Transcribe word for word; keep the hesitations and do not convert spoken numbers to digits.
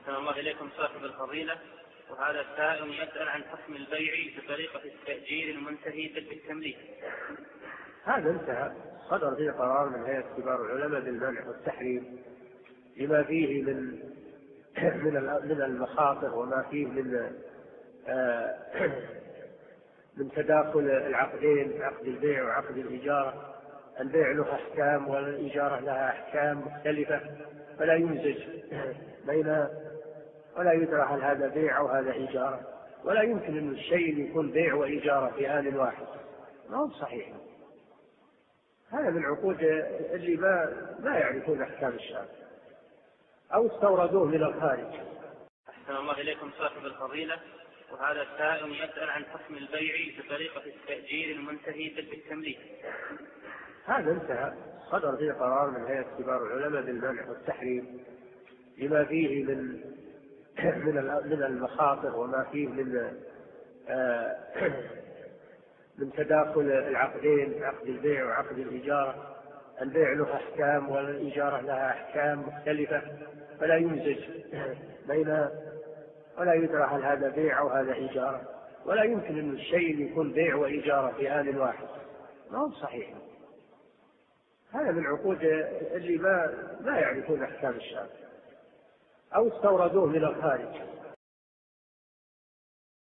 أحسن الله إليكم صاحب الفضيلة، وهذا السائل يسأل عن حكم البيع بطريقة التأجير المنتهي بالتمليك. هذا انتهى، صدر فيه قرار من هيئة كبار العلماء بالمنع والتحريم لما فيه من من المخاطر وما فيه من من تداخل العقدين، عقد البيع وعقد الإجارة. البيع له أحكام والإجارة لها أحكام مختلفة، فلا يمزج بين ولا يدرى هل هذا بيع أو هذا إجارة، ولا يمكن أن الشيء يكون بيع وإجارة في آن واحد، ما هو صحيح. هذا من عقود اللي ما ما يعرفون أحكام الشرع أو استوردوه من الخارج. أحسن الله إليكم صاحب الفضيلة، وهذا السائل يسأل عن حكم البيع بطريقة التأجير المنتهي بالتمليك. هذا انتهى، صدر فيه قرار من هيئة كبار العلماء بالمنع والتحريم لما فيه من من المخاطر وما فيه من من تداخل العقدين، عقد البيع وعقد الإجارة. البيع له أحكام والإجارة لها أحكام مختلفة، فلا يمزج بين ولا يدرى هل هذا بيع أو هذا إجارة، ولا يمكن أن الشيء يكون بيع وإجارة في آن واحد، ما هو صحيح. هذا من عقود اللي ما ما يعرفون أحكام الشرع أو استوردوه من الخارج.